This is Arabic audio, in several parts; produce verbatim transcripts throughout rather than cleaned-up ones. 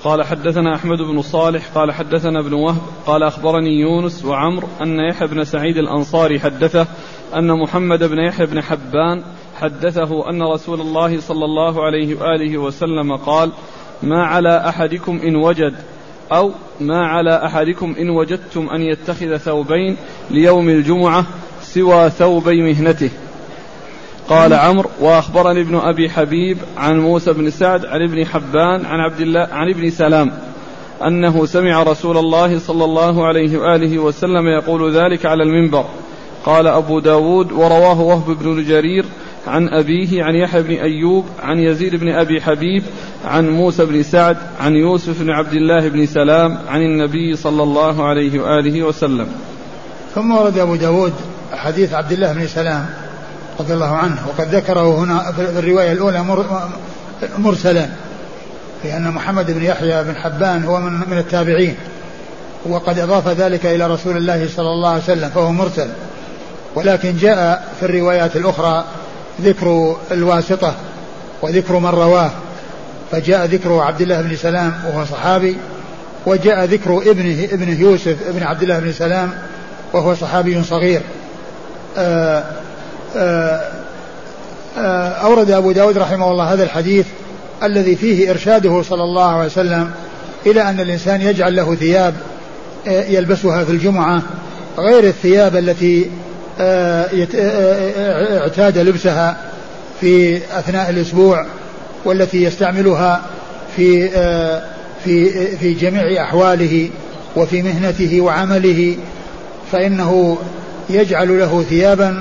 قال حدثنا أحمد بن صالح قال حدثنا ابن وهب قال أخبرني يونس وعمر أن يحيى بن سعيد الأنصاري حدثه أن محمد بن يحيى بن حبان حدثه أن رسول الله صلى الله عليه وآله وسلم قال: ما على أحدكم إن وجد أو ما على أحدكم إن وجدتم أن يتخذ ثوبين ليوم الجمعة سوى ثوبي مهنته. قال عمرو: وأخبرني ابن أبي حبيب عن موسى بن سعد عن ابن حبان عن عبد الله عن ابن سلام أنه سمع رسول الله صلى الله عليه وآله وسلم يقول ذلك على المنبر. قال أبو داود: ورواه وهب بن جرير عن أبيه عن يحيى بن أيوب عن يزيد بن أبي حبيب عن موسى بن سعد عن يوسف بن عبد الله بن سلام عن النبي صلى الله عليه وآله وسلم. ثم ورد أبو داود حديث عبد الله بن سلام رضي الله عنه، وقد ذكره هنا في الرواية الأولى مرسلا، لأن محمد بن يحيى بن حبان هو من, من التابعين، وقد أضاف ذلك إلى رسول الله صلى الله عليه وسلم فهو مرسل. ولكن جاء في الروايات الأخرى ذكر الواسطة وذكر من رواه، فجاء ذكر عبد الله بن سلام وهو صحابي، وجاء ذكر ابنه ابنه يوسف ابن عبد الله بن سلام وهو صحابي صغير. آآ آآ آآ أورد أبو داود رحمه الله هذا الحديث الذي فيه إرشاده صلى الله عليه وسلم إلى أن الإنسان يجعل له ثياب يلبسها في الجمعة غير الثياب التي اعتاد لبسها في أثناء الأسبوع، والتي يستعملها في في في جميع أحواله وفي مهنته وعمله، فإنه يجعل له ثيابا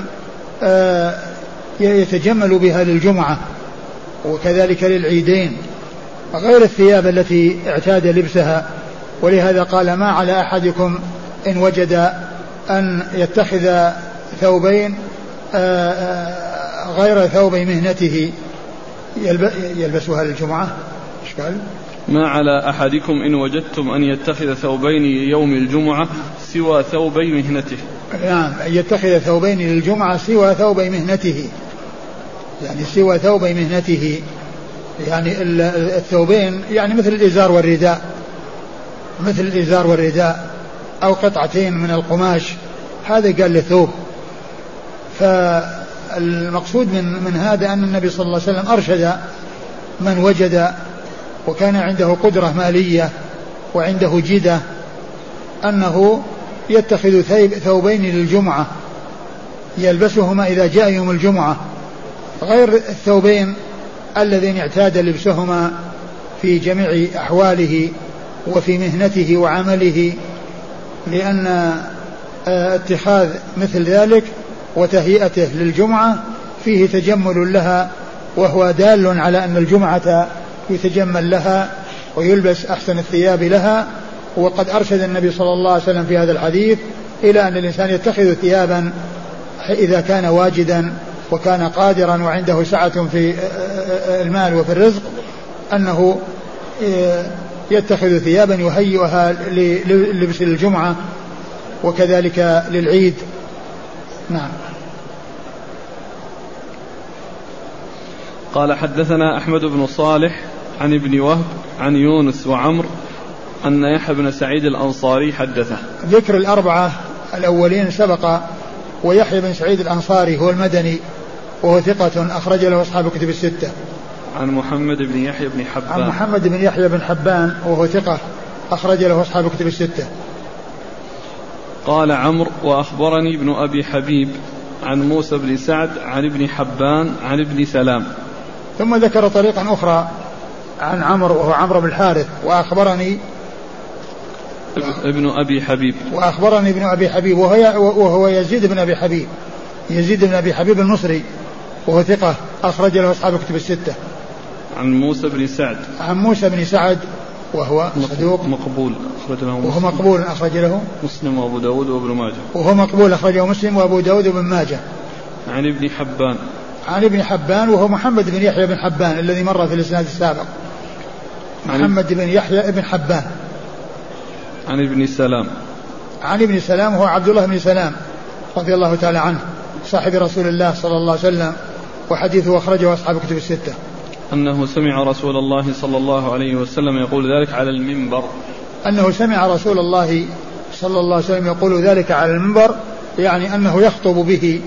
يتجمل بها للجمعة وكذلك للعيدين غير الثياب التي اعتاد لبسها. ولهذا قال: ما على أحدكم إن وجد أن يتخذ ثوبين غير ثوبي مهنته يلبسها للجمعة. إيش قال؟ ما على أحدكم إن وجدتم أن يتخذ ثوبين يوم الجمعة سوى ثوبي مهنته. نعم، يتخذ ثوبين للجمعة سوى ثوبي مهنته، يعني سوى ثوبي مهنته، يعني الثوبين يعني مثل الإزار والرداء، مثل الإزار والرداء أو قطعتين من القماش، هذا قال له ثوب. فالمقصود من, من هذا أن النبي صلى الله عليه وسلم أرشد من وجد وكان عنده قدرة مالية وعنده جدة أنه يتخذ ثوبين للجمعة يلبسهما إذا جاء يوم الجمعة غير الثوبين الذين اعتاد لبسهما في جميع أحواله وفي مهنته وعمله، لأن اتخاذ مثل ذلك وتهيئته للجمعة فيه تجمل لها، وهو دال على أن الجمعة يتجمل لها ويلبس أحسن الثياب لها. وقد أرشد النبي صلى الله عليه وسلم في هذا الحديث إلى أن الإنسان يتخذ ثيابا إذا كان واجدا وكان قادرا وعنده سعة في المال وفي الرزق، أنه يتخذ ثيابا يهيئها للبس الجمعة وكذلك للعيد. نعم. قال حدثنا أحمد بن صالح عن ابن وهب عن يونس وعمر أن يحيى بن سعيد الأنصاري حدثه. ذكر الأربعة الأولين سبق، ويحيى بن سعيد الأنصاري هو المدني وهو ثقة أخرج له أصحاب الكتب الستة. عن محمد بن يحيى بن حبان. عن محمد بن يحيى بن حبان وهو ثقة أخرج له أصحاب الكتب الستة. قال عمرو: وأخبرني ابن أبي حبيب عن موسى بن سعد عن ابن حبان عن ابن سلام. ثم ذكر طريقا أخرى عن عمرو وهو عمرو بن الحارث. وأخبرني ابن أبي حبيب وأخبرني ابن أبي حبيب وهو يزيد بن أبي حبيب يزيد بن أبي حبيب المصري وهو ثقة أخرج له أصحاب الكتب الستة. عن موسى بن سعد عن موسى بن سعد وهو صدوق مقبول أخرج له وهو مقبول أخرج له مسلم وأبو داود وابن ماجه. وهو مقبول أخرجه مسلم وأبو داود وابن ماجه. عن ابن حبان عن ابن حبان وهو محمد بن يحيى بن حبان الذي مر في الإسناد السابق. محمد بن يحيى بن حبان. عن ابن سلام عن ابن سلام وهو عبد الله بن سلام رضي الله تعالى عنه صاحب رسول الله صلى الله عليه وسلم، وحديثه أخرجه أصحاب الكتب الستة. أنه سمع رسول الله صلى الله عليه وسلم يقول ذلك على المنبر. أنه سمع رسول الله صلى الله عليه وسلم يقول ذلك على المنبر، يعني أنه يخطب به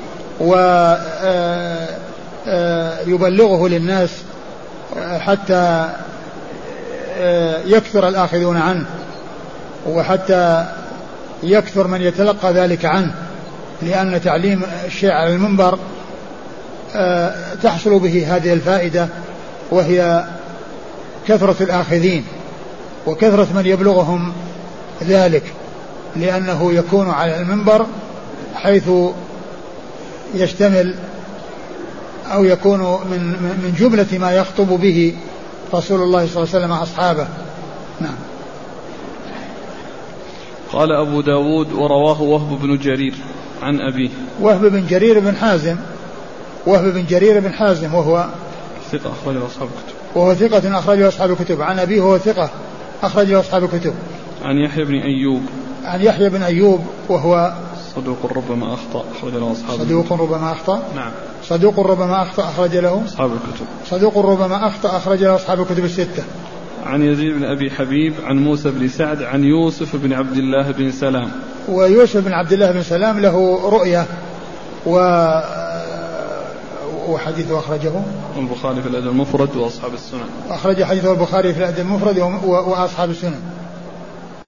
ويبلغه للناس حتى يكثر الآخذون عنه وحتى يكثر من يتلقى ذلك عنه، لأن تعليم الشيء على المنبر تحصل به هذه الفائدة، وهي كثرة الآخذين وكثرة من يبلغهم ذلك، لأنه يكون على المنبر حيث يشتمل أو يكون من من جملة ما يخطب به رسول الله صلى الله عليه وسلم أصحابه. نعم. قال أبو داود ورواه وهب بن جرير عن أبيه. وهب بن جرير بن حازم وهب بن جرير بن حازم وهو ثقة أخرجه أصحاب الكتب. وهو ثقة أخرجه أصحاب الكتب. عن أبيه وهو ثقة أخرجه أصحاب الكتب. عن يحيى بن أيوب. عن يحيى بن أيوب وهو صدوق ربما أخطأ أخرج له أصحاب. صدوق ربما أخطأ. نعم. صدوق ربما أخطأ أخرج له أصحاب الكتب. صدوق ربما أخطأ أخرج له أصحاب الكتب الستة. عن يزيد بن أبي حبيب عن موسى بن سعد عن يوسف بن عبد الله بن سلام. ويوسف بن عبد الله بن سلام له رؤية و وحديثه أخرجه البخاري في الأدب المفرد وأصحاب السنن. أخرج حديثه البخاري في الأدب المفرد وأصحاب السنن.